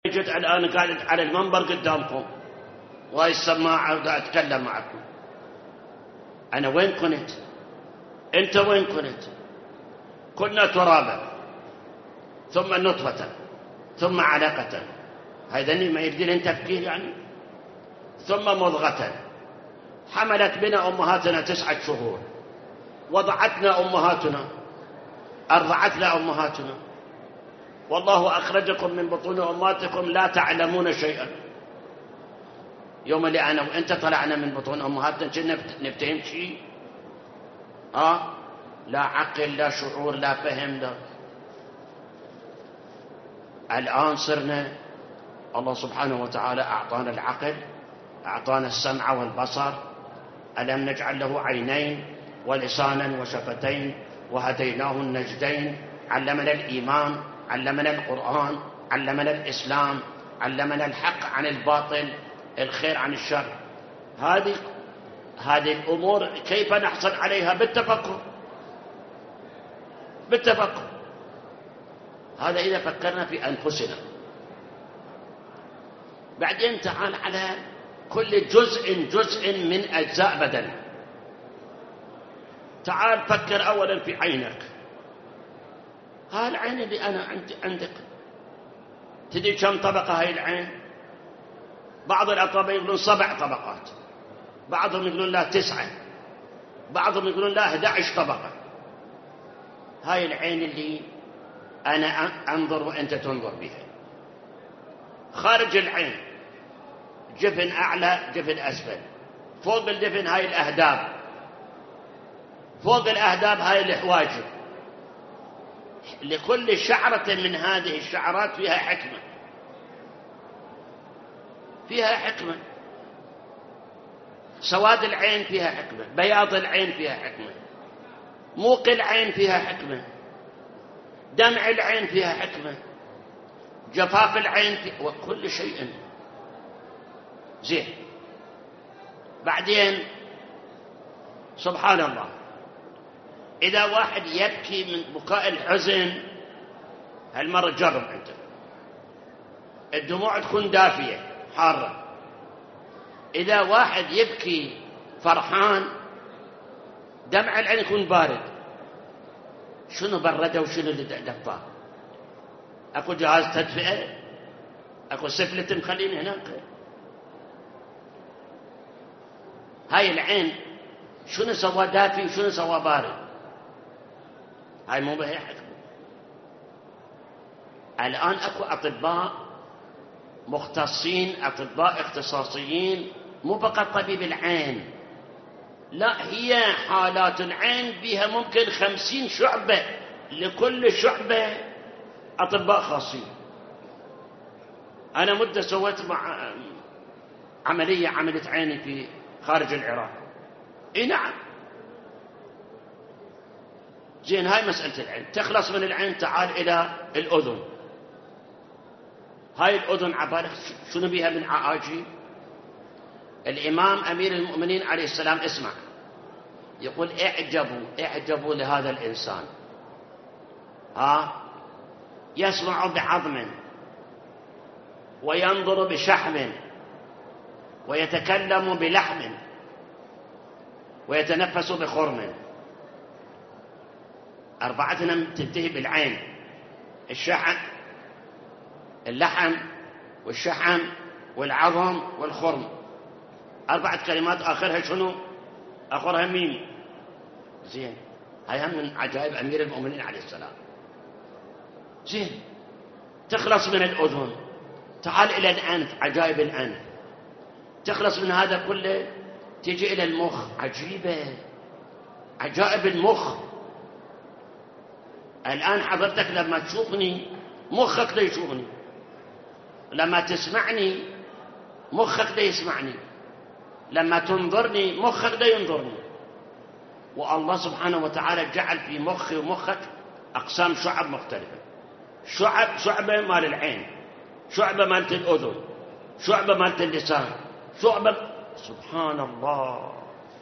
جيت الآن قاعد على المنبر قدامكم وهاي السماعة وقاعد أتكلم معكم، أنا وين كنت؟ أنت وين كنت؟ كنا ترابا ثم نطفة ثم علقة، هذا ما يبدي لنا تفكير يعني؟ ثم مضغة، حملت بنا أمهاتنا 9 شهور، وضعتنا أمهاتنا، أرضعتنا أمهاتنا، والله أخرجكم من بطون أمهاتكم لا تعلمون شيئا. يوم اللي أنا وأنت طلعنا من بطون أمهاتنا كنا نفتهم شيء؟ لا عقل لا شعور لا فهم لا. الآن صرنا الله سبحانه وتعالى أعطانا العقل، أعطانا السمع والبصر، ألم نجعل له عينين ولسانا وشفتين وهديناه النجدين، علمنا الإيمان، علمنا القرآن، علمنا الإسلام، علمنا الحق عن الباطل، الخير عن الشر. هذه الأمور كيف نحصل عليها؟ بالتفكر. هذا إذا فكرنا في أنفسنا. بعدين تعال على كل جزء من أجزاء بدننا. تعال فكر أولا في عينك. هاي العين اللي أنا عندك، تدري كم طبقة هاي العين؟ بعض الأطباء يقولون 7 طبقات، بعضهم يقولون لا 9، بعضهم يقولون لا 11 طبقة. هاي العين اللي أنا أنظر وأنت تنظر بها. خارج العين جفن أعلى جفن أسفل، فوق الجفن هاي الأهداب، فوق الأهداب هاي الحواجب. لكل شعرة من هذه الشعرات فيها حكمة. سواد العين فيها حكمة، بياض العين فيها حكمة، موق العين فيها حكمة، دمع العين فيها حكمة، جفاف العين وكل شيء زين. بعدين سبحان الله، إذا واحد يبكي من بكاء الحزن، هالمرة جرب أنت، الدموع تكون دافية حارة. إذا واحد يبكي فرحان، دمع العين يكون بارد. شنو برده وشنو اللي دفاه؟ أكو جهاز تدفئة؟ أكو سفلة مخلين هناك؟ هاي العين شنو سوى دافي وشنو سوى بارد؟ هاي مو بهي حكمة. الآن أكو أطباء مختصين، أطباء اختصاصيين، مو فقط طبيب العين، لا، هي حالات العين بها ممكن 50 شعبة، لكل شعبة أطباء خاصين. أنا مدة سويت مع عملية عيني في خارج العراق. نعم زين. هاي مسألة العين. تخلص من العين تعال إلى الأذن. هاي الأذن عبارة شنو بها من عاجيب؟ الإمام أمير المؤمنين عليه السلام اسمع يقول اعجبوا لهذا الإنسان، يسمع بعظم وينظر بشحم ويتكلم بلحم ويتنفس بخرم. 4 تنتهي بالعين: اللحم والشحم والعظم والخرم. 4 كلمات آخرها شنو؟ آخرها ميم. زين. هاي هم من عجائب أمير المؤمنين عليه السلام. زين. تخلص من الأذن تعال إلى الأنف، عجائب الأنف. تخلص من هذا كله تيجي إلى المخ. عجيبة، عجائب المخ. الآن حضرتك لما تشوفني مخك دا يشوفني، لما تسمعني مخك دا يسمعني، لما تنظرني مخك دا ينظرني. والله سبحانه وتعالى جعل في مخي ومخك أقسام شعب مختلفة. شعبة مال العين، شعبة مالت الأذن، شعبة مالت اللسان، شعبة. سبحان الله.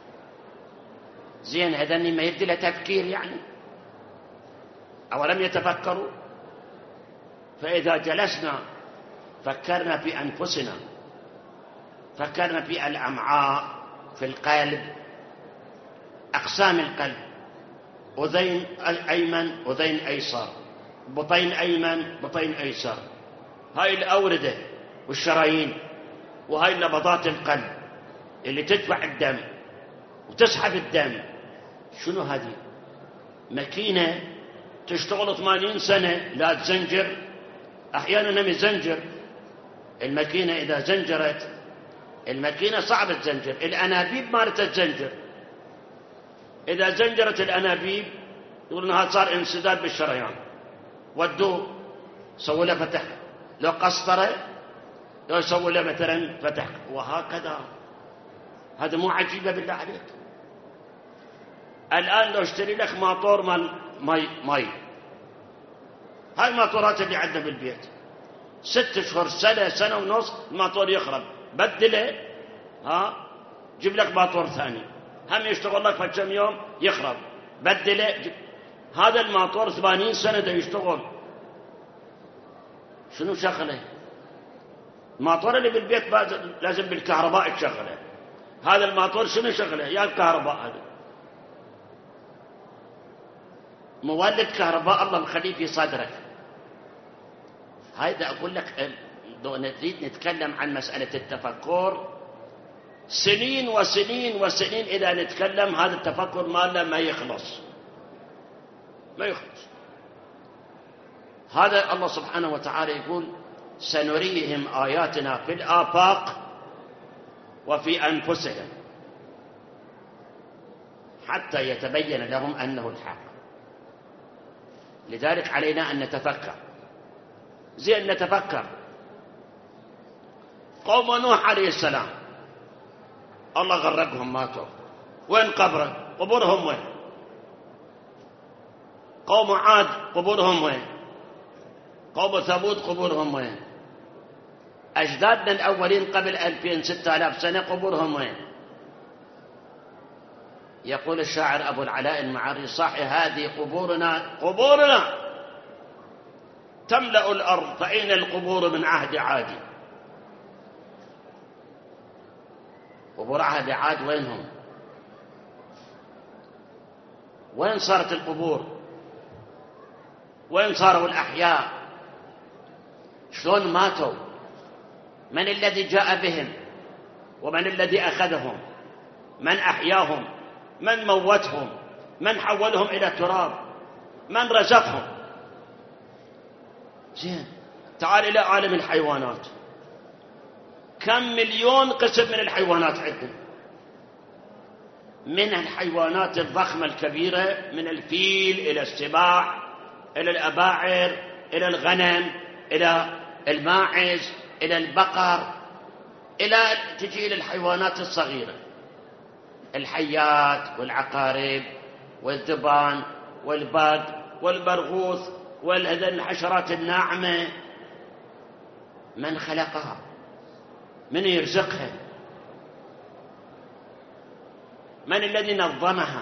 زين. هذني ما يبدي له تفكير يعني؟ أولم يتفكروا؟ فإذا جلسنا فكرنا في أنفسنا، فكرنا في الأمعاء، في القلب، أقسام القلب، أذين أيمن أذين أيسر، بطين أيمن بطين أيسر، هاي الأوردة والشرايين، وهاي نبضات القلب اللي تدفع الدم وتسحب الدم. شنو هذه؟ ماكينة تشتغل 80 سنة لا تزنجر، أحيانا هم يزنجر الماكينة. إذا زنجرت الماكينة صعب تزنجر، الأنابيب ما تزنجر. إذا زنجرت الأنابيب يقولون هذا صار انسداد بالشريان، ودوه سووا له فتح، لو قسطرة لو سووا له مثلا فتح، وهكذا. هذا مو عجيبة بالله عليك؟ الآن لو اشتري لك ماطور مال ماي، هاي الماطورات اللي عندنا بالبيت 6 أشهر سنة سنة ونص الماطور يخرب، بدله، جيب لك ماطور ثاني، هم يشتغل لك فكم يوم يخرب، بدله. هذا الماطور 80 سنة ده يشتغل، شنو شغله؟ الماطور اللي بالبيت لازم بالكهرباء تشغله، هذا الماطور شنو شغله؟ يا الكهرباء، هذا مولد كهرباء الله مخليه في صدرك. هذا أقول لك، نريد نتكلم عن مسألة التفكر سنين وسنين وسنين، إذا نتكلم هذا التفكر مالنا ما يخلص، ما يخلص. هذا الله سبحانه وتعالى يقول سنريهم آياتنا في الآفاق وفي أنفسهم حتى يتبين لهم أنه الحق. لذلك علينا أن نتفكر. زين نتفكر. قوم نوح عليه السلام الله غرقهم، ماتوا، وين قبره؟ قبورهم وين؟ قوم عاد قبورهم وين؟ قوم ثمود قبورهم وين؟ أجدادنا الأولين قبل 2000-6000 سنة قبورهم وين؟ يقول الشاعر أبو العلاء المعري صاحي هذه قبورنا، قبورنا تملأ الأرض، فأين القبور من عهد عاد؟ قبور عهد عاد وينهم؟ وين صارت القبور؟ وين صاروا الأحياء؟ شلون ماتوا؟ من الذي جاء بهم؟ ومن الذي أخذهم؟ من أحياهم؟ من موتهم؟ من حولهم إلى تراب؟ من رزقهم؟ زين تعال إلى عالم الحيوانات، كم مليون قسم من الحيوانات عندنا، من الحيوانات الضخمة الكبيرة، من الفيل إلى السباع إلى الأباعر إلى الغنم إلى الماعز إلى البقر، إلى تجي إلى الحيوانات الصغيرة، الحيات والعقارب والذبان والبق والبرغوث والهذين الحشرات الناعمة. من خلقها؟ من يرزقها؟ من الذي نظمها؟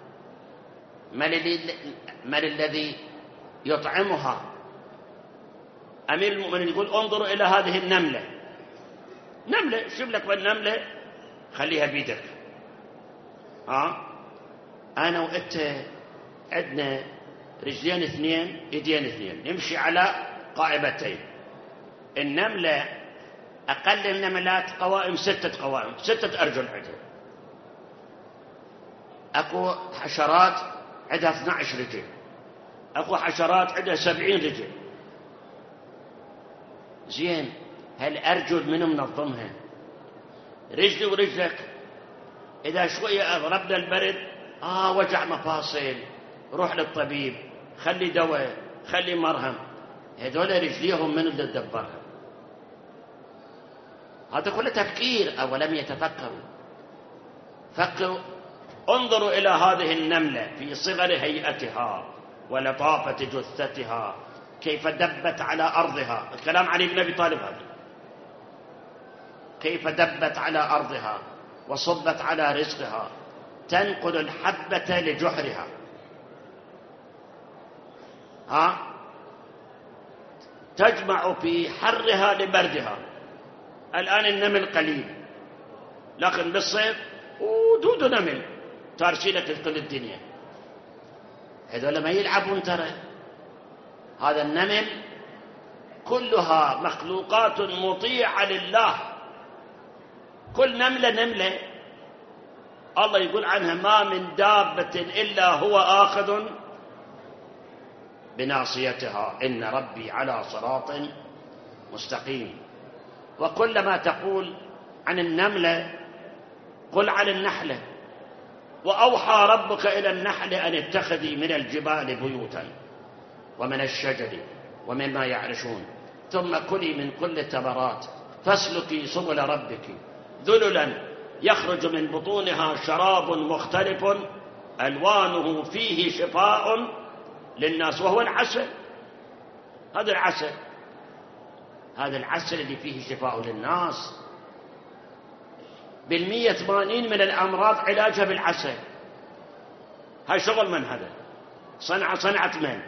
من الذي يطعمها؟ أمير المؤمنين يقول انظروا إلى هذه النملة، نملة، شوف لك بالنملة خليها بيدك. أنا وأنت عندنا رجلين 2 يدين 2 نمشي على قائمتين. النملة أقل النملات قوائم 6 قوائم، 6 أرجل عندها. أكو حشرات عندها 12 رجل، أكو حشرات عندها 70 رجل. زين هالأرجل منو منظمها؟ رجلي ورجلك. إذا شوية أضربنا البرد وجع مفاصل، روح للطبيب، خلي دواء، خلي مرهم. هذول رجليهم من اللي تدبرها؟ هذا كله تفكير. أولم يتفكروا؟ فكروا. انظروا إلى هذه النملة في صغر هيئتها ولطافة جثتها، كيف دبت على أرضها. الكلام علي بن أبي طالب هذا. كيف دبت على أرضها وصبت على رزقها، تنقل الحبة لجحرها. تجمع في حرها لبردها. الآن النمل قليل، لكن بالصيف ودود نمل تارسيلك كل الدنيا. هذول ما يلعبون ترى. هذا النمل كلها مخلوقات مطيعة لله. كل نملة الله يقول عنها ما من دابة إلا هو آخذ بناصيتها إن ربي على صراط مستقيم. وكلما تقول عن النملة قل عن النحلة. وأوحى ربك إلى النحل أن اتخذي من الجبال بيوتا ومن الشجر ومما يعرشون ثم كلي من كل الثمرات فاسلكي سبل ربك ذللا يخرج من بطونها شراب مختلف ألوانه فيه شفاء للناس وهو العسل. هذا العسل اللي فيه شفاء للناس. 180 من الأمراض علاجها بالعسل. هاي شغل من هذا؟ صنعة من؟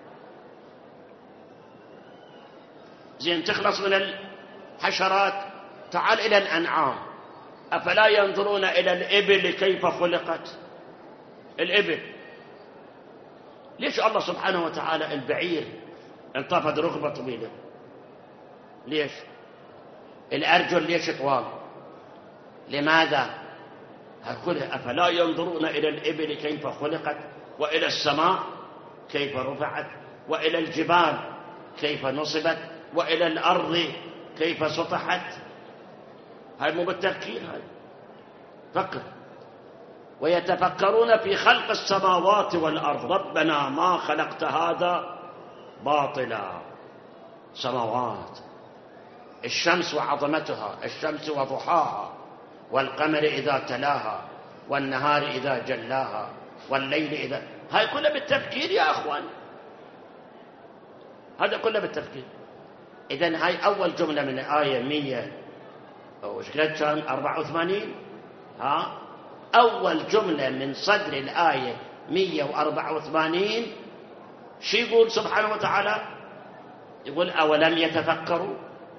زين تخلص من الحشرات تعال إلى الأنعام. أفلا ينظرون إلى الإبل كيف خلقت؟ الإبل ليش الله سبحانه وتعالى البعير انطفت ركبة طويلة؟ ليش؟ الأرجل ليش طوال؟ لماذا؟ هكذا أفلا ينظرون إلى الإبل كيف خلقت وإلى السماء كيف رفعت وإلى الجبال كيف نصبت وإلى الأرض كيف سطحت. هاي مو بالتفكير، هاي فكر. ويتفكرون في خلق السماوات والأرض ربنا ما خلقت هذا باطلا. سماوات، الشمس وعظمتها، الشمس وضحاها، والقمر إذا تلاها، والنهار إذا جلاها، والليل إذا، هاي كلها بالتفكير يا أخوان. هذا كله بالتفكير. إذن هاي أول جملة من آية 100 وش كان 84. أول جملة من صدر الآية 184 شو يقول سبحانه وتعالى؟ يقول أولم يتفكروا.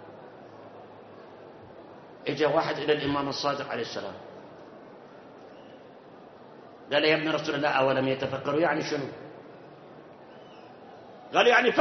إجا واحد إلى الإمام الصادق عليه السلام قال يا ابن رسول الله أولم يتفكروا يعني شنو؟ قال يعني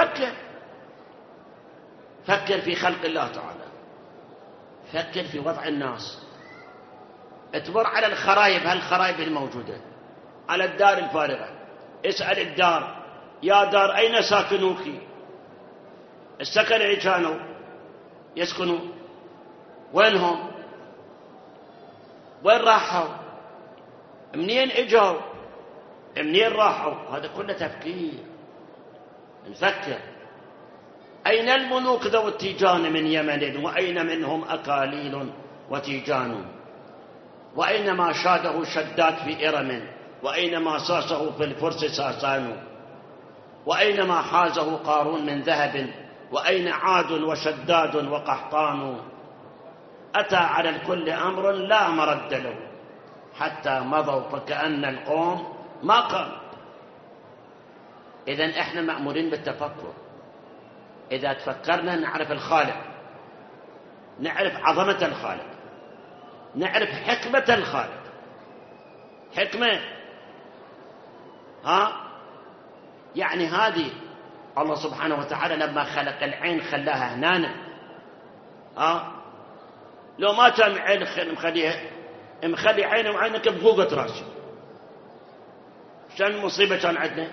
فكر في خلق الله تعالى، فكر في وضع الناس، اتمر على الخرايب، هالخرايب الموجودة على الدار الفارغة، اسأل الدار يا دار أين ساكنوك؟ السكن اللي كانوا يسكنوا وينهم؟ وين راحوا؟ منين اجوا؟ منين راحوا؟ هذا كله تفكير. نفكر. أين الملوك ذو التيجان من يمن وأين منهم أكاليل وتيجان وأين ما شاده شداد في إرم وأين ما ساسه في الفرس ساسان وأين ما حازه قارون من ذهب وأين عاد وشداد وقحطان أتى على الكل أمر لا مرد له حتى مضوا فكأن القوم ما قام. إذن إحنا مأمورين بالتفكر. إذا تفكرنا نعرف الخالق، نعرف عظمة الخالق، نعرف حكمة الخالق. حكمة يعني هذه الله سبحانه وتعالى لما خلق العين خلاها هنا لو ما كان عين مخلي عيني وعينك بفوقة راسي شان مصيبة كان عندنا.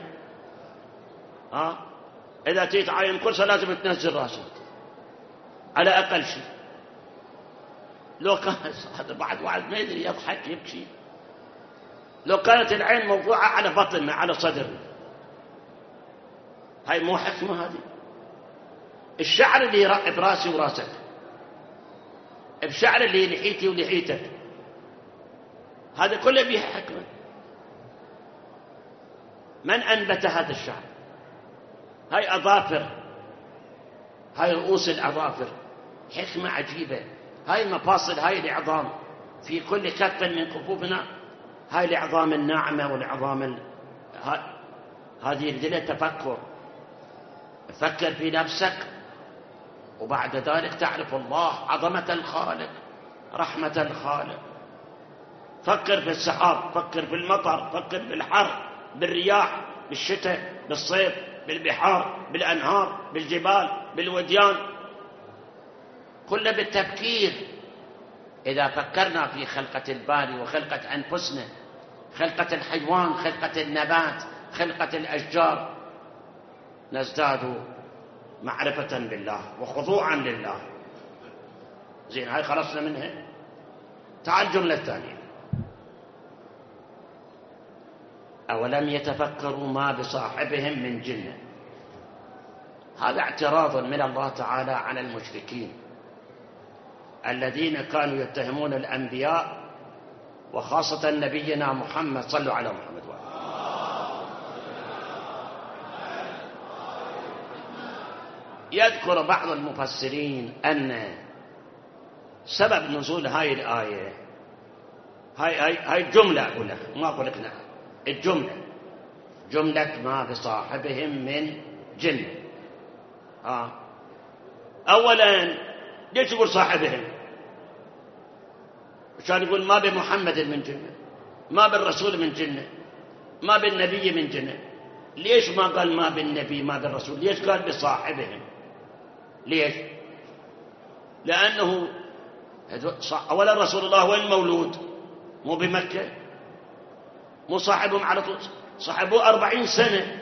إذا تيجي تعاين كرسي لازم تنزل راسك على أقل شيء. لو كان هذا بعد واحد ما يدري يضحك يبكي. لو كانت العين موضوعة على بطننا على صدرنا، هاي مو حكمة هذه. الشعر اللي يرقب راسي وراسك، الشعر اللي لحيتي ولحيتك، هذا كله بيه حكمة. من أنبت هذا الشعر؟ هاي أظافر، هاي رؤوس الأظافر، حكمة عجيبة. هاي المفاصل، هاي العظام في كل كف من كفوفنا، هاي العظام الناعمة والعظام هذه الدنيا تفكر. فكر في نفسك وبعد ذلك تعرف الله، عظمة الخالق، رحمة الخالق. فكر في السحاب، فكر في المطر، فكر بالحر، بالرياح، بالشتاء، بالصيف، بالبحار، بالأنهار، بالجبال، بالوديان، كله بالتفكير. إذا فكرنا في خلقة الباري وخلقة أنفسنا، خلقة الحيوان، خلقة النبات، خلقة الأشجار، نزداد معرفة بالله وخضوعا لله. زين، هاي خلصنا منها. تعال الجملة الثانية: أولم يتفكروا ما بصاحبهم من جنة. هذا اعتراض من الله تعالى على المشركين الذين كانوا يتهمون الأنبياء وخاصة نبينا محمد. صلوا على محمد. يذكر بعض المفسرين أن سبب نزول هاي الآية، هاي الجملة، أقول لك ما أقول لك نعم، الجملة جملة ما بصاحبهم من جنة. أولا ليش يقول صاحبهم؟ عشان يقول ما بمحمد من جنة، ما بالرسول من جنة، ما بالنبي من جنة. ليش ما قال ما بالنبي ما بالرسول؟ ليش قال بصاحبهم؟ ليش؟ لأنه أولا رسول الله وين مولود؟ مو بمكة، مو صاحبهم على طول، صاحبوه 40 سنة.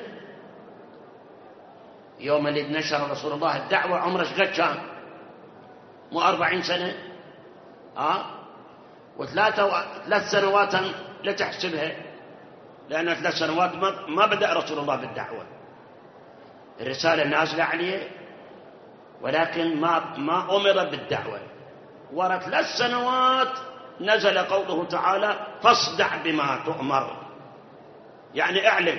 يوم اللي نشر رسول الله الدعوة عمره قد كان؟ مو 40 سنة؟ وثلاث سنوات لا تحسبها، لأن 3 سنوات ما بدأ رسول الله بالدعوة، الرسالة نازلة عليه، ولكن ما أمر بالدعوة. ورا 3 سنوات نزل قوله تعالى: فاصدع بما تؤمر، يعني اعلم.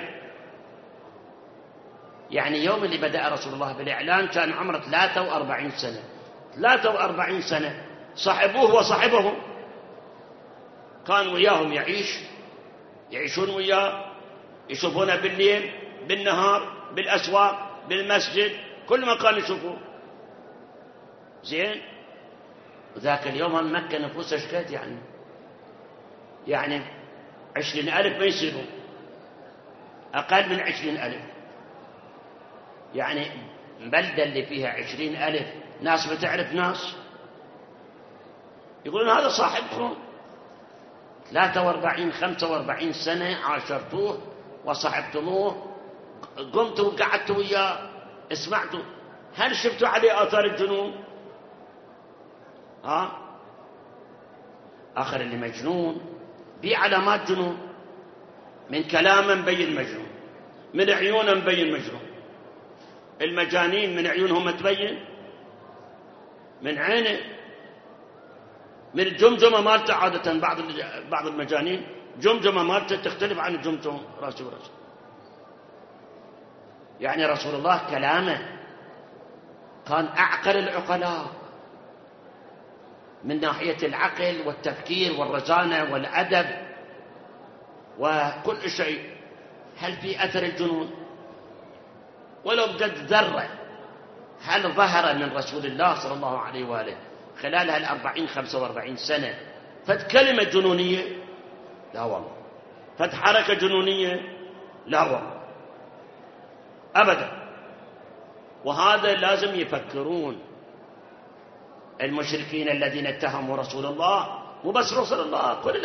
يعني يوم اللي بدأ رسول الله بالإعلان كان عمره 43 سنة. 43 سنة صاحبوه وصاحبهم، كان وياهم يعيشون وياه، يشوفونه بالليل، بالنهار، بالأسواق، بالمسجد، كل ما كانوا يشوفوه. زين، وذاك اليوم مكة نفوسها شكت، يعني 20,000 ما يصيرون، أقل من 20,000. يعني بلدة اللي فيها 20,000 ناس بتعرف ناس، يقولون هذا صاحبكم. 43 45 سنة عاشرتوه وصاحبتموه، قمتوا وقعدتوا وياه، اسمعتوا، هل شفتوا عليه آثار الجنون؟ آخر اللي مجنون بعلامات جنون، من كلامه مبين مجنون، من عيونه مبين مجنون. المجانين من عيونهم تبين، من عينه، من الجمجمة مالته. عادة بعض المجانين جمجمة مالته تختلف عن الجمجمة راسه وراسه. يعني رسول الله كلامه كان أعقل العقلاء من ناحية العقل والتفكير والرزانة والأدب وكل شيء. هل في أثر الجنون؟ ولو بقد ذرة هل ظهر من رسول الله صلى الله عليه وآله خلال هال40 45 سنة فد كلمة جنونية؟ لا والله. فد حركة جنونية؟ لا والله أبدا. وهذا لازم يفكرون المشركين الذين اتهموا رسول الله، مو بس رسول الله، كل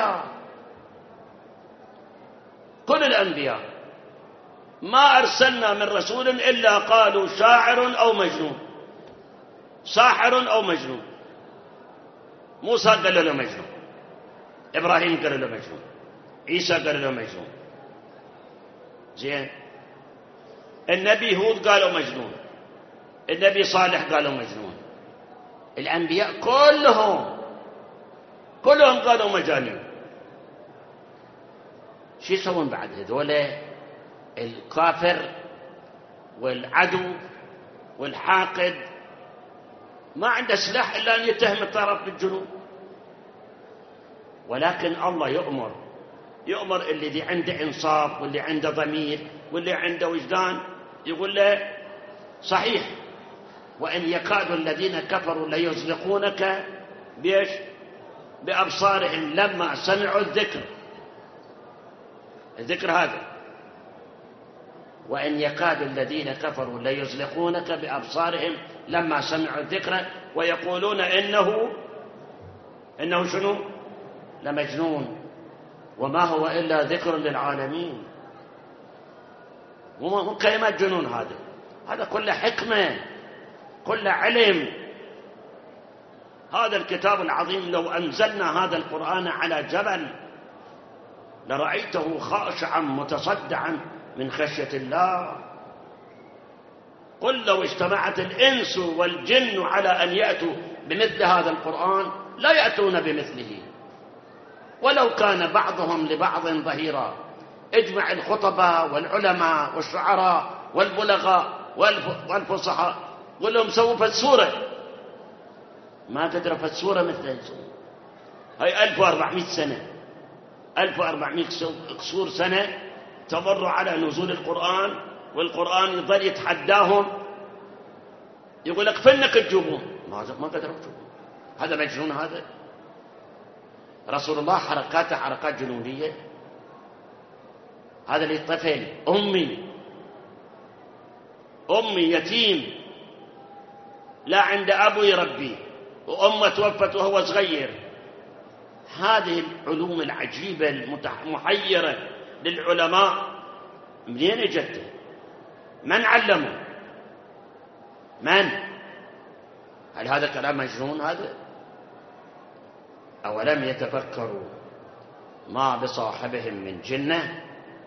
الأنبياء ما أرسلنا من رسول إلا قالوا شاعر أو مجنون، ساحر أو مجنون. موسى قال له مجنون، إبراهيم قال له مجنون، عيسى قال له مجنون. زين، النبي هود قالوا مجنون، النبي صالح قالوا مجنون، الأنبياء كلهم قالوا مجانين. شو يسوون بعد هذول الكافر والعدو والحاقد؟ ما عنده سلاح إلا أن يتهم الطرف بالجنون. ولكن الله يؤمر اللي عنده إنصاف واللي عنده ضمير واللي عنده وجدان، يقول له صحيح وإن يكاد الذين كفروا ليزلقونك بإيش؟ بأبصارهم لما سمعوا الذكر هذا. وإن يكاد الذين كفروا ليزلقونك بأبصارهم لما سمعوا الذكر ويقولون إنه شنو؟ لمجنون وما هو إلا ذكر للعالمين. مو كلمات جنون، هذا كله حكمة، كله علم. هذا الكتاب العظيم لو أنزلنا هذا القرآن على جبل لرأيته خاشعا متصدعا من خشية الله. قل لو اجتمعت الإنس والجن على أن يأتوا بمثل هذا القرآن لا يأتون بمثله ولو كان بعضهم لبعض ظهيرا. اجمع الخطباء والعلماء والشعراء والبلغاء والفصحاء قل لهم سووا فسورة، ما تدرى فسورة مثل هاي 1400 سنة، 1400 كسور سنة تمر على نزول القرآن، والقرآن يظل يتحداهم يقول لك فنك تجوبون، ما قدروا يجوبون. هذا مجنون. هذا رسول الله حركاته حركات جنونية. هذا اللي طفل أمي يتيم لا عند أبو يربيه وأمه توفت وهو صغير. هذه العلوم العجيبة المحيرة للعلماء منين اجت؟ من علمه؟ من؟ هل هذا كلام مجنون هذا؟ أولم يتفكروا ما بصاحبهم من جنة؟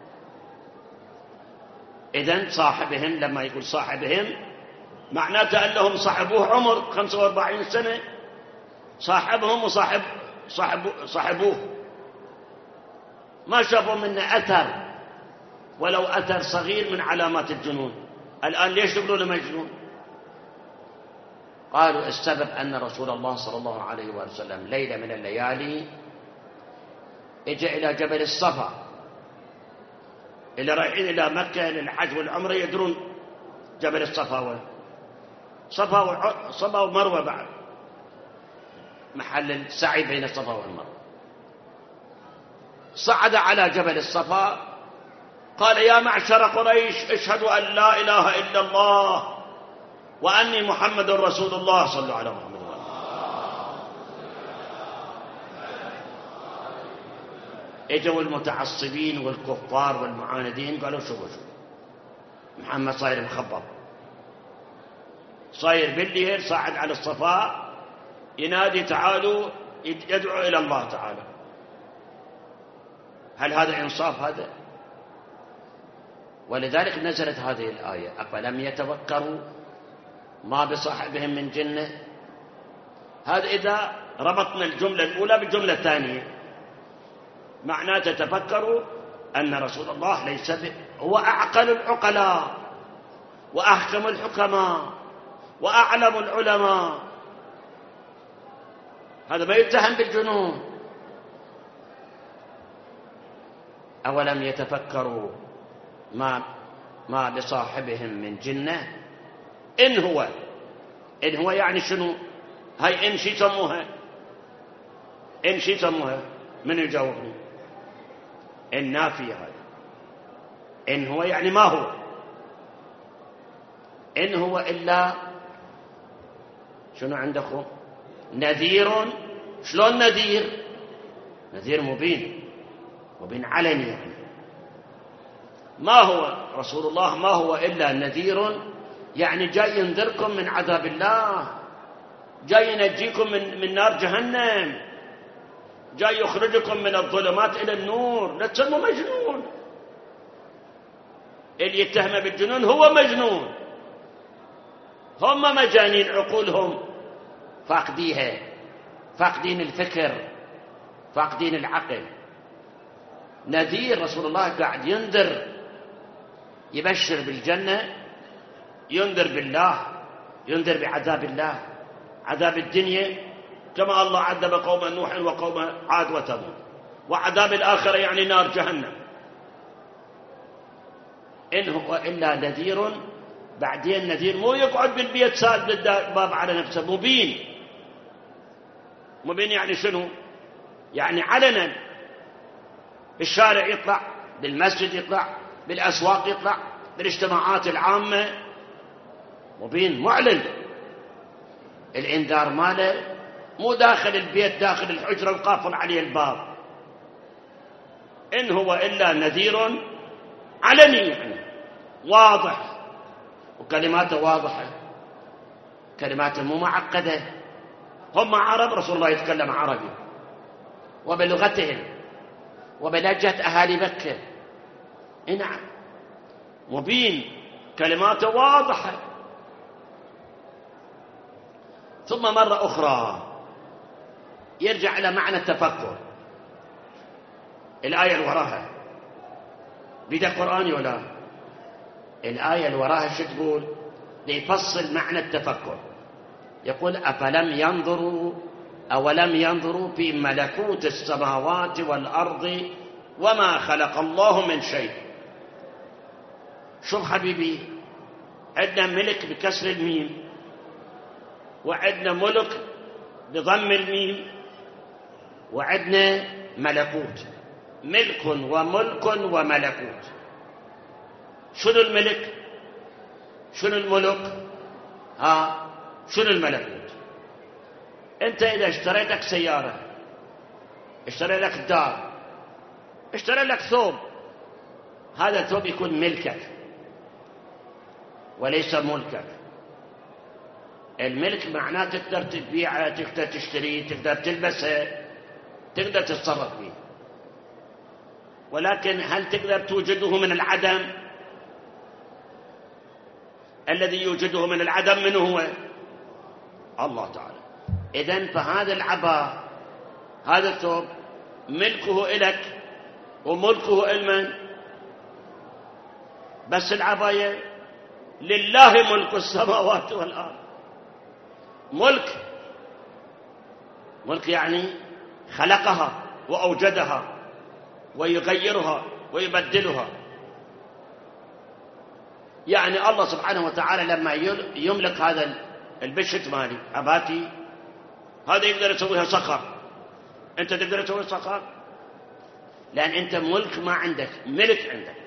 إذن صاحبهم لما يقول صاحبهم معناته أنهم صاحبوه عمر 45 سنة، صاحبهم وصاحبوه ما شافوا منه أثر ولو أثر صغير من علامات الجنون. الآن ليش يقولوا له مجنون؟ قالوا السبب أن رسول الله صلى الله عليه وسلم ليلة من الليالي اجى إلى جبل الصفا. اللي رايحين إلى مكة للحج والعمرة يدرون جبل الصفا صفا ومروة بعد محل السعي بين الصفا والمروة. صعد على جبل الصفا قال يا معشر قريش اشهدوا أن لا إله إلا الله وأني محمد رسول الله. صلوا على محمد. اجوا المتعصبين والكفار والمعاندين قالوا شوفوا محمد صاير مخبط، صاير بالليل صاعد على الصفا ينادي تعالوا يدعو إلى الله تعالى. هل هذا إنصاف هذا؟ ولذلك نزلت هذه الآية أفلم يتفكروا ما بصاحبهم من جنة. هذا إذا ربطنا الجملة الأولى بالجملة الثانية معناته تفكروا أن رسول الله ليس هو أعقل العقلاء وأحكم الحكماء وأعلم العلماء. هذا ما يتهم بالجنون. أولم يتفكروا ما بصاحبهم من جنة. إن هو يعني شنو؟ هاي إن شي يسموها من يجاوبني؟ النافية هذا. إن هو يعني ما هو، إن هو إلا شنو عندكم؟ نذير. شلون نذير؟ نذير مبين علني يعني. ما هو رسول الله ما هو إلا نذير، يعني جاي ينذركم من عذاب الله، جاي ينجيكم من نار جهنم، جاي يخرجكم من الظلمات إلى النور. لا تسموا مجنون. اللي يتهم بالجنون هو مجنون. هم مجانين عقولهم فاقديها، فاقدين الفكر، فاقدين العقل. نذير رسول الله قاعد ينذر، يبشر بالجنة، ينذر بالله، ينذر بعذاب الله، عذاب الدنيا كما الله عذب قوم نوح وقوم عاد وثمود، وعذاب الآخرة يعني نار جهنم. إن هو إلا نذير بعدين النذير مو يقعد بالبيت ساد الباب على نفسه، مبين. مبين يعني شنو؟ يعني علنا، بالشارع يطلع، بالمسجد يطلع، بالأسواق يطلع، بالاجتماعات العامة، مبين معلن. الإنذار ماله مو داخل البيت، داخل الحجرة وقافل عليه الباب، إن هو إلا نذير علني، يعني واضح، وكلماته واضحة، كلماته مو معقدة. هم عرب، رسول الله يتكلم عربي وبلغتهم وبلهجة أهالي مكة. نعم، مبين، كلماته واضحة. ثم مرة أخرى يرجع إلى معنى التفكر. الآية اللي وراها بيد قرآني ولا؟ الآية اللي وراها شو تقول؟ ليفصل معنى التفكر. يقول: أفلم ينظروا أولم ينظروا في ملكوت السماوات والأرض وما خلق الله من شيء. شوف حبيبي، عندنا ملك بكسر الميم، وعندنا ملك بضم الميم، وعندنا ملكوت. ملك وملك وملكوت. شنو الملك؟ شنو الملك؟ شنو الملكوت؟ انت اذا اشتريت لك سيارة، اشتري لك دار، اشتري لك ثوب، هذا الثوب يكون ملكك وليس ملكك. الملك معناه تقدر تبيعه، تقدر تشتريه، تقدر تلبسه، تقدر تتصرف فيه. ولكن هل تقدر توجده من العدم؟ الذي يوجده من العدم من هو؟ الله تعالى. إذن فهذا العباء، هذا الثوب، ملكه إلك وملكه إلمن؟ بس العباية لله ملك السماوات والأرض. ملك يعني خلقها وأوجدها ويغيرها ويبدلها. يعني الله سبحانه وتعالى لما يملك هذا البشت مالي عباتي، هذا يقدر يسويها صخر. انت تقدر تسوي صخر؟ لأن انت ملك ما عندك، ملك عندك.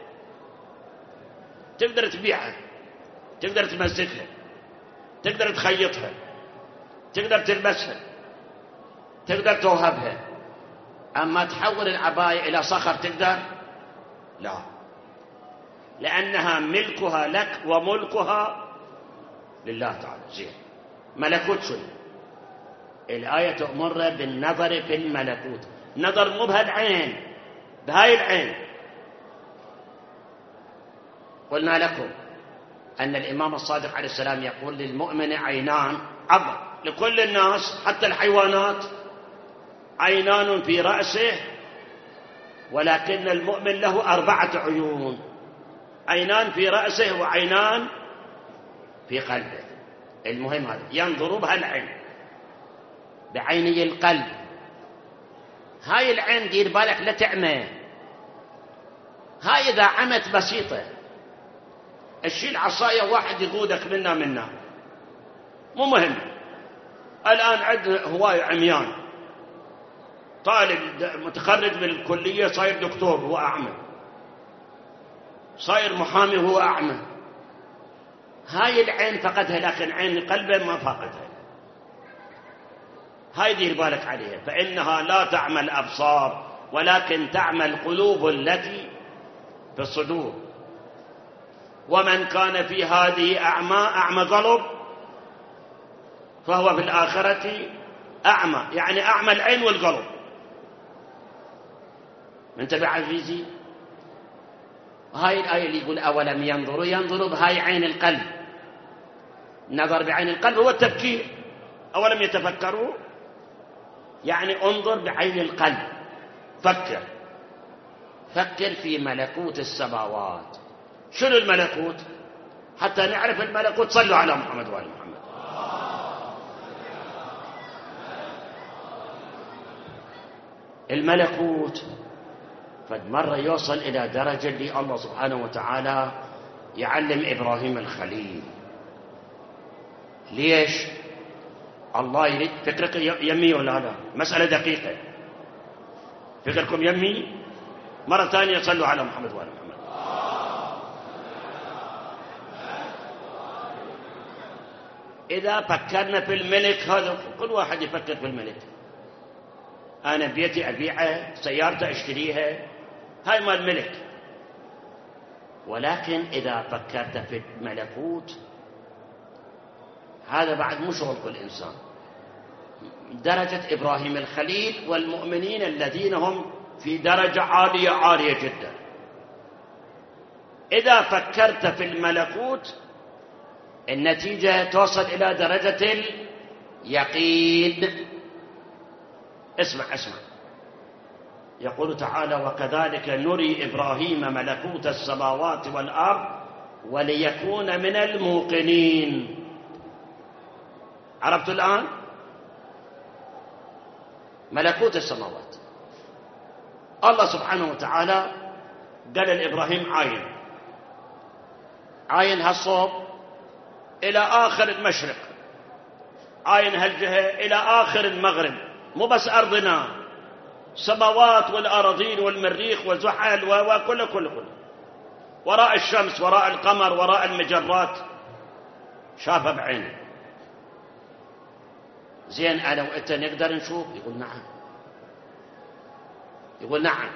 تقدر تبيعها، تقدر تمسكها، تقدر تخيطها، تقدر تلبسها، تقدر توهبها. أما تحول العباية إلى صخر تقدر؟ لا، لأنها ملكها لك وملكها لله تعالى. زين، ملكوت شنو؟ الآية تأمر بالنظر في الملكوت. نظر مو بهالعين، بهاي العين. قلنا لكم أن الإمام الصادق عليه السلام يقول: للمؤمن عينان عبر. لكل الناس حتى الحيوانات عينان في رأسه، ولكن المؤمن له 4 عيون: عينان في رأسه وعينان في قلبه. المهم هذا ينظر بها العين، بعيني القلب. هاي العين دير بالك لا تعمى. هاي إذا عمت بسيطة، الشيء العصاية واحد يقودك منا مو مهم. الآن عندنا هواية عميان، طالب متخرج من الكلية صاير دكتور هو أعمى، صاير محامي هو أعمى. هاي العين فقدها، لكن عين قلبه ما فقدها. هاي دير بالك عليها، فإنها لا تعمى الأبصار ولكن تعمى القلوب التي في الصدور. ومن كان في هذه أعمى قلب فهو في الآخرة أعمى، يعني أعمى العين والقلب. انتبه عزيزي، هاي الآية اللي يقول أولم ينظروا بهاي عين القلب. النظر بعين القلب هو التفكير. أولم يتفكروا، يعني انظر بعين القلب، فكر في ملكوت السماوات. شنو الملكوت؟ حتى نعرف الملكوت صلوا على محمد وآل محمد. الملكوت فد مرة يوصل إلى درجة اللي الله سبحانه وتعالى يعلم إبراهيم الخليل. ليش؟ الله يريد. فكرك يمي ولا لا؟ مسألة دقيقة. فكركم يمي؟ مرة ثانية صلوا على محمد وعلى محمد. إذا فكرنا في الملك، هذا كل واحد يفكر في الملك. أنا بيتي أبيعه، سيارتي أشتريها، هاي مال الملك. ولكن إذا فكرت في الملكوت، هذا بعد مو شغل كل إنسان. درجة إبراهيم الخليل والمؤمنين الذين هم في درجة عالية عالية جدا. إذا فكرت في الملكوت، النتيجة توصل إلى درجة اليقين. اسمع. يقول تعالى: وكذلك نري إبراهيم ملكوت السماوات والأرض وليكون من الموقنين. عرفتوا الآن؟ ملكوت السماوات، الله سبحانه وتعالى قال لإبراهيم: عاين هالصوب إلى آخر المشرق، عاين هالجهة إلى آخر المغرب. مو بس أرضنا، سماوات والأراضين والمريخ وزحل وكله وراء الشمس، وراء القمر، وراء المجرات، شافها بعينه. زين، أنا وأنت نقدر نشوف؟ يقول نعم.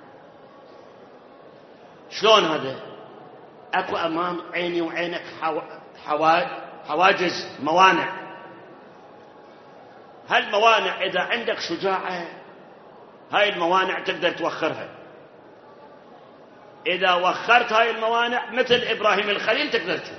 شلون هذا؟ أكو أمام عيني وعينك حواجز، موانع. هالموانع إذا عندك شجاعة، هاي الموانع تقدر توخرها. إذا وخرت هاي الموانع مثل إبراهيم الخليل تقدر تشوف.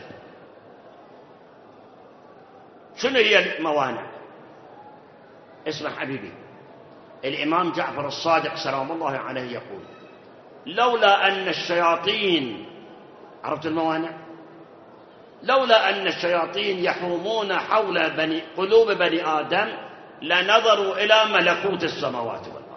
شنو هي الموانع؟ اسمع حبيبي، الإمام جعفر الصادق سلام الله عليه يقول: لولا أن الشياطين، عرفت الموانع؟ لولا أن الشياطين يحومون حول قلوب بني آدم لنظروا إلى ملكوت السماوات والأرض.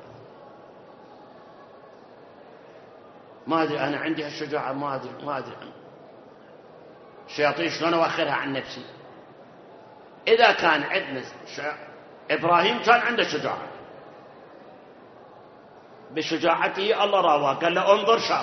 ما أدري، أنا عندي هالشجاعة، ما أدري الشياطين شلون أوخرها عن نفسي. إذا كان عندنا إبراهيم كان عنده شجاعة، بشجاعته الله راواه، قال له: انظر شاب.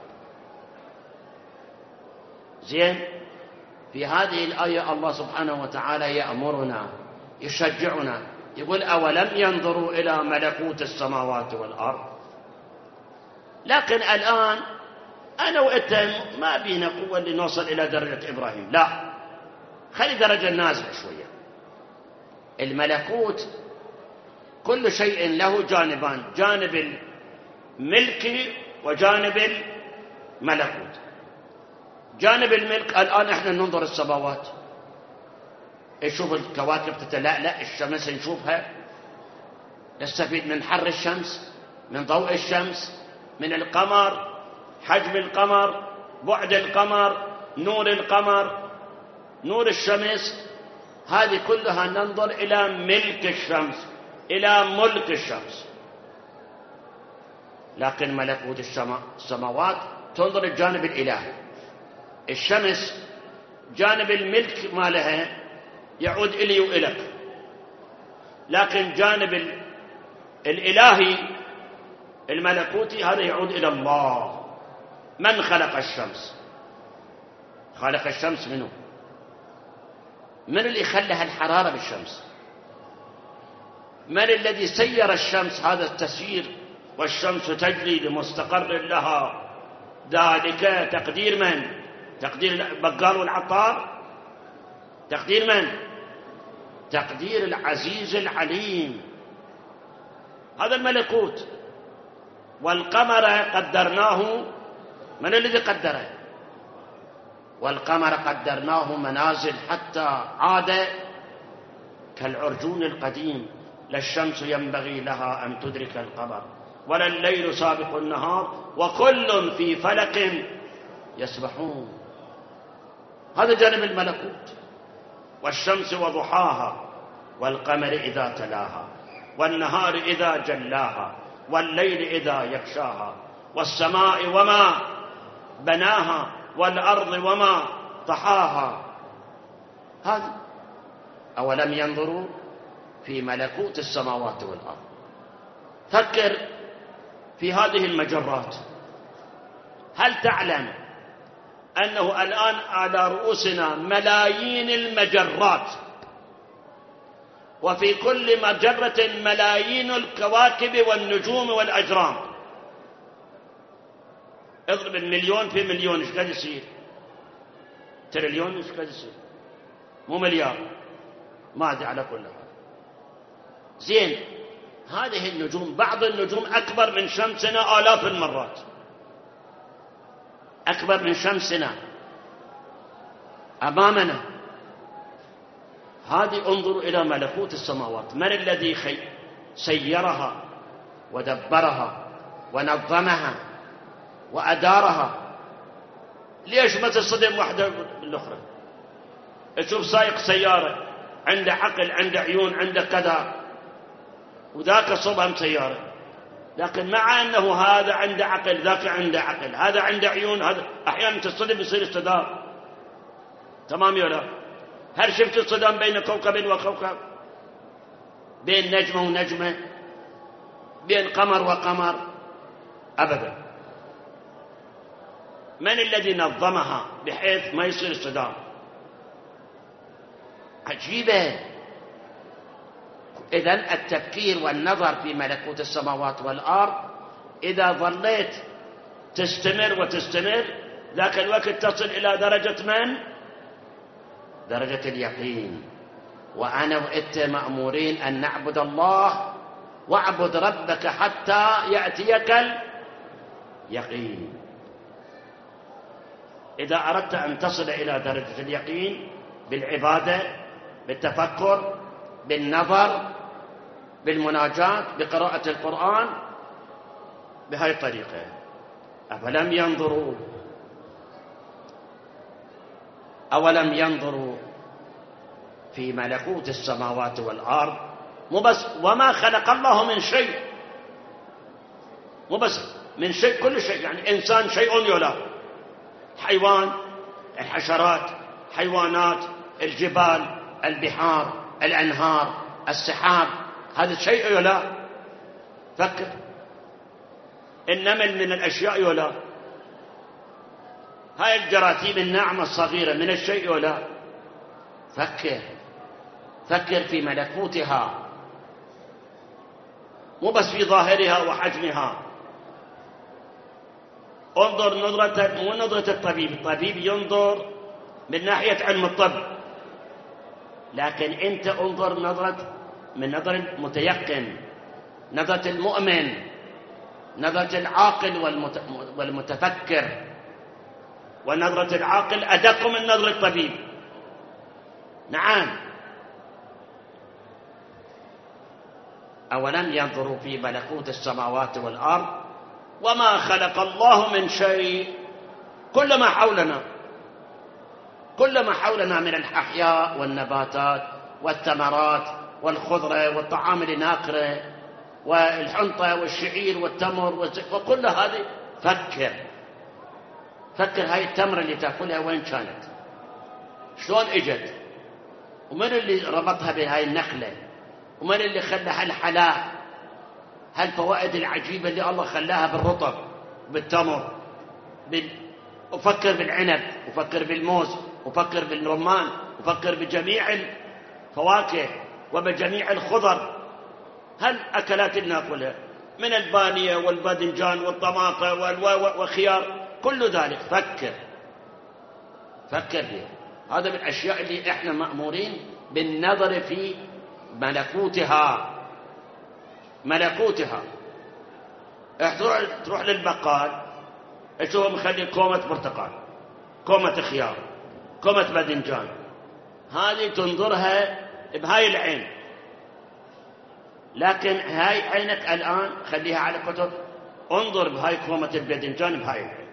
زين، في هذه الآية الله سبحانه وتعالى يأمرنا، يشجعنا، يقول: أولم ينظروا إلى ملكوت السماوات والأرض. لكن الآن أنا وأنت ما بينا قوة لنوصل إلى درجة إبراهيم، لا، خلي درجة نازلة شوية. الملكوت كل شيء له جانبان، جانب الملك وجانب الملكوت. جانب الملك، الآن احنا ننظر السماوات، نشوف الكواكب تتلألأ، الشمس نشوفها، نستفيد من حر الشمس، من ضوء الشمس، من القمر، حجم القمر، بعد القمر، نور القمر، نور الشمس. هذه كلها ننظر إلى ملك الشمس، إلى ملك الشمس. لكن ملكوت السماوات تنظر الجانب الإلهي. الشمس جانب الملك مالها يعود إلي وإلك، لكن جانب الإلهي الملكوتي هذا يعود إلى الله. من خلق الشمس؟ خالق الشمس منه؟ من اللي خلها الحرارة بالشمس؟ من الذي سير الشمس هذا التسيير؟ والشمس تجري لمستقر لها. ذلك تقدير من؟ تقدير البقال والعطار؟ تقدير من؟ تقدير العزيز العليم. هذا الملكوت. والقمر قدرناه، من الذي قدره؟ والقمر قدرناه منازل حتى عاد كالعرجون القديم. لا الشمس ينبغي لها أن تدرك القمر ولا الليل سابق النهار وكل في فلك يسبحون. هذا جانب الملكوت. والشمس وضحاها والقمر إذا تلاها والنهار إذا جلاها والليل إذا يغشاها والسماء وما بناها والأرض وما طحاها. هذا أولم ينظروا في ملكوت السماوات والأرض. فكر في هذه المجرات. هل تعلم أنه الآن على رؤوسنا ملايين المجرات، وفي كل مجرة ملايين الكواكب والنجوم والأجرام؟ اضرب المليون في مليون ايش قد يصير؟ تريليون ايش قد يصير؟ مو مليار، ما أدري. على كل حال زين، هذه النجوم بعض النجوم أكبر من شمسنا آلاف المرات، أكبر من شمسنا أمامنا. هذه انظروا إلى ملكوت السماوات. من الذي سيرها ودبرها ونظمها وأدارها؟ ليش ما تصطدم واحدة بالأخرى؟ تشوف سائق سيارة عنده عقل، عنده عيون، عنده كذا، وذاك صبهم سيارة، لكن مع أنه هذا عنده عقل، ذاك عنده عقل، هذا عنده عيون، هذا أحيانا تصطدم يصير اصطدام. تمام يا لا؟ هل شفت الصدام بين كوكب وكوكب، بين نجمة ونجمة، بين قمر وقمر؟ أبدا. من الذي نظمها بحيث ما يصير صدام؟ عجيبة. إذن التفكير والنظر في ملكوت السماوات والأرض، إذا ظليت تستمر وتستمر، ذاك الوقت تصل إلى درجة من؟ درجة اليقين. وأنا وإنت مأمورين أن نعبد الله، واعبد ربك حتى يأتيك اليقين. إذا أردت أن تصل إلى درجة اليقين بالعبادة، بالتفكر، بالنظر، بالمناجاة، بقراءة القرآن، بهذه الطريقة. أولم ينظروا في ملكوت السماوات والأرض. مو بس وما خلق الله من شيء، مو بس من شيء، كل شيء، يعني إنسان شيء يلا، حيوان، الحشرات، حيوانات، الجبال، البحار، الأنهار، السحاب، هذا شيء يلا. فكر، النمل من الأشياء يلا، هاي الجراثيم الناعمة الصغيرة من الشيء يلا. فكر في ملكوتها، مو بس في ظاهرها وحجمها. انظر نظرة، مو نظرة الطبيب. الطبيب ينظر من ناحية علم الطب، لكن أنت انظر من نظر المتيقن، نظرة المؤمن، نظرة العاقل والمتفكر. ونظرة العاقل أدق من نظرة الطبيب. نعم. أولم ينظروا في ملكوت السماوات والأرض وما خلق الله من شيء. كل ما حولنا من الأحياء والنباتات والثمرات والخضرة والطعام اللي ناكله والحنطة والشعير والتمر وكل هذه. فكر هاي التمرة اللي تأكلها وين كانت؟ شلون اجت؟ ومن اللي ربطها بهاي النخلة؟ ومن اللي خلاها الحلاء؟ هالفوائد العجيبة اللي الله خلاها بالرطب، بالتمر، وفكر بالعنب، وفكر بالموز، وفكر بالرمان، وفكر بجميع الفواكه وبجميع الخضر. هالأكلات اللي ناكلها من البانية والباذنجان والطماطم والخيار، كل ذلك فكر فيه. هذا من الأشياء اللي احنا مأمورين بالنظر في ملكوتها. تروح للبقال تشوفه مخلي كومة برتقال، كومة خيار، كومة باذنجان. هذه تنظرها بهاي العين، لكن هاي عينك الآن خليها على كتب، انظر بهاي كومة الباذنجان بهاي العين،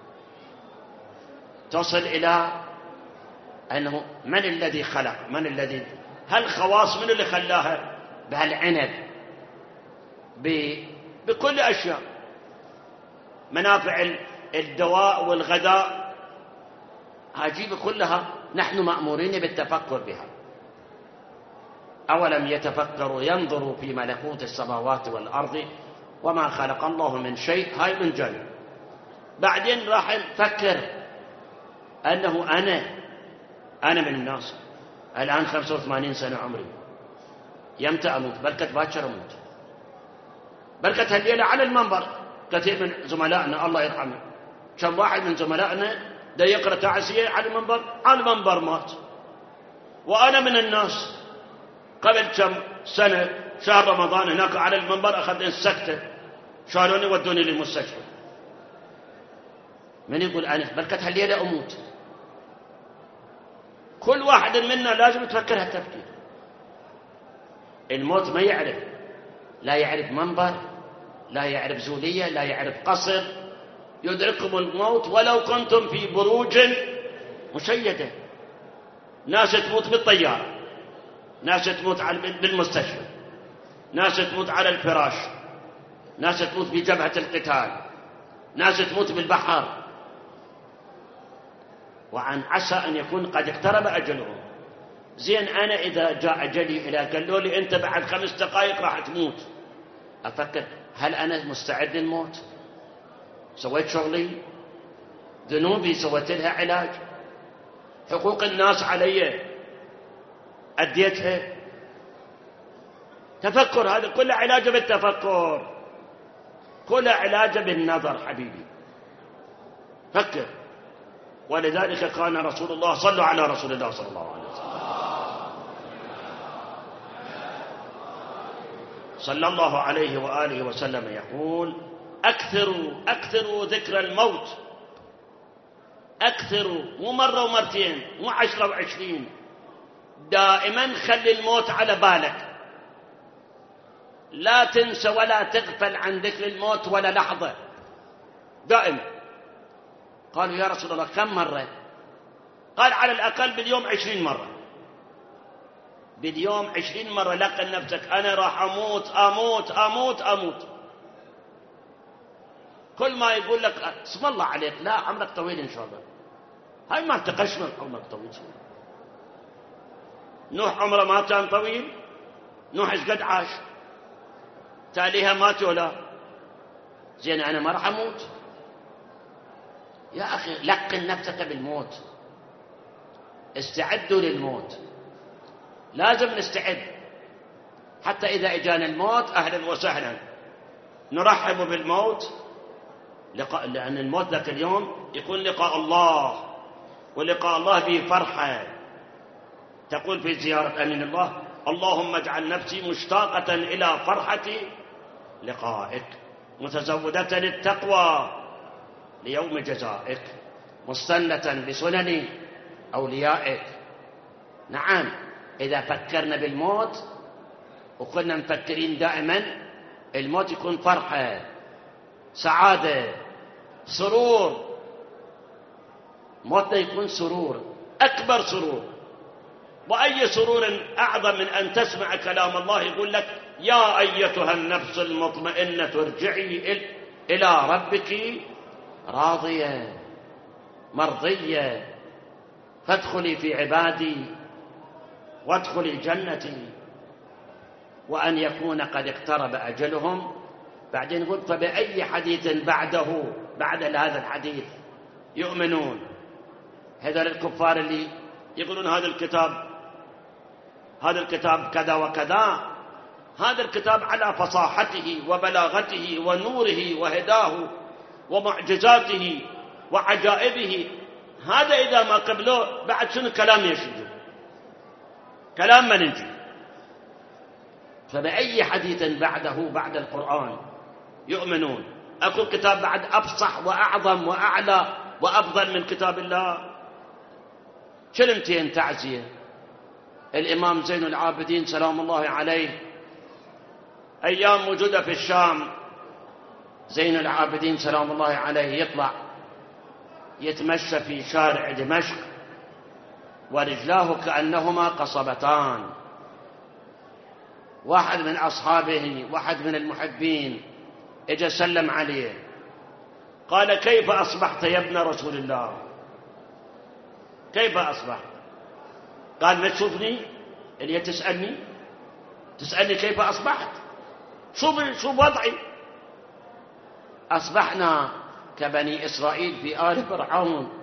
تصل إلى أنه من الذي خلق، هل خواص من اللي خلاها بهالعنب، بكل أشياء، منافع الدواء والغذاء عجيبة كلها نحن مأمورين بالتفكر بها. أولم يتفكروا ينظروا في ملكوت السماوات والأرض وما خلق الله من شيء، هاي من جانب. بعدين راح نفكر أنه أنا من الناس الآن 85 سنة عمري، يمتى أموت؟ بركة باكر أموت، بركة هالليلة على المنبر كثير من زملائنا الله يرحمه، كم واحد من زملائنا دا يقرأ تعزية على المنبر مات. وأنا من الناس قبل كم سنة شهر رمضان هناك على المنبر أخذت السكتة، شالوني ودوني للمستشفى. من يقول أنا بركة هالليلة أموت؟ كل واحد منا لازم تفكر هالتفكير. الموت ما يعرف، لا يعرف منبر، لا يعرف زولية، لا يعرف قصر، يدرككم الموت ولو كنتم في بروج مشيدة. ناس تموت بالطيارة، ناس تموت بالمستشفى، ناس تموت على الفراش، ناس تموت في جبهة القتال، ناس تموت بالبحر. وعن عسى أن يكون قد اقترب أجلهم. زين أنا إذا جاء أجلي إلى قالوا لي أنت بعد 5 دقائق راح تموت، أفكر هل أنا مستعد للموت؟ سويت شغلي، ذنوبي سويت لها علاج، حقوق الناس علي أديتها. تفكر، هذا كله علاج بالتفكر، كله علاج بالنظر حبيبي. فكر. ولذلك كان رسول الله، صلوا على رسول الله صلى الله عليه وسلم، صلى الله عليه وآله وسلم يقول أكثروا ذكر الموت، أكثروا، مو مرة ومرتين، مو 10 و20، دائما خلي الموت على بالك، لا تنسى ولا تغفل عن ذكر الموت ولا لحظة، دائما. قالوا يا رسول الله كم مرة؟ قال على الأقل باليوم 20 مرة. باليوم 20 مرة لقن نفسك أنا راح أموت أموت أموت أموت. كل ما يقول لك اسم الله عليك، لا عمرك طويل إن شاء الله، هاي ما تقشمك عمرك طويل. نوح عمره ما كان طويل، نوح ايش قد عاش، تاليها مات ولا زين أنا ما راح أموت. يا أخي لقن نفسك بالموت، استعدوا للموت، لازم نستعد حتى إذا إجانا الموت أهلا وسهلا نرحب بالموت، لأن الموت ذاك اليوم يكون لقاء الله، ولقاء الله به فرحة. تقول في زيارة أمين الله اللهم اجعل نفسي مشتاقة إلى فرحة لقائك، متزودة للتقوى ليوم جزائك، مستنة بسنن أوليائك. نعم، إذا فكرنا بالموت وكنا مفكرين دائما الموت يكون فرحة، سعادة، سرور. موتنا يكون سرور، أكبر سرور. وأي سرور أعظم من أن تسمع كلام الله يقول لك يا أيتها النفس المطمئنة ارجعي إلى ربك راضية مرضية فادخلي في عبادي وادخلي جنتي. وأن يكون قد اقترب أجلهم. بعدين يقول فبأي حديث بعده، بعد هذا الحديث يؤمنون. هذول الكفار اللي يقولون هذا الكتاب كذا وكذا، هذا الكتاب على فصاحته وبلاغته ونوره وهداه ومعجزاته وعجائبه، هذا إذا ما قبلوه بعد شنو كلام يشجوا؟ كلام من نجي. فبأي حديث بعده، بعد القرآن يؤمنون؟ أكو كتاب بعد أفصح وأعظم وأعلى وأفضل من كتاب الله؟ كلمتين تعزية. الإمام زين العابدين سلام الله عليه أيام موجودة في الشام، زين العابدين سلام الله عليه يطلع يتمشى في شارع دمشق ورجلاه كأنهما قصبتان. واحد من أصحابه، واحد من المحبين، اجى سلم عليه قال كيف أصبحت يا ابن رسول الله؟ كيف أصبحت؟ قال ما تشوفني اللي تسألني كيف أصبحت، شو وضعي. أصبحنا كبني إسرائيل في آل فرعون،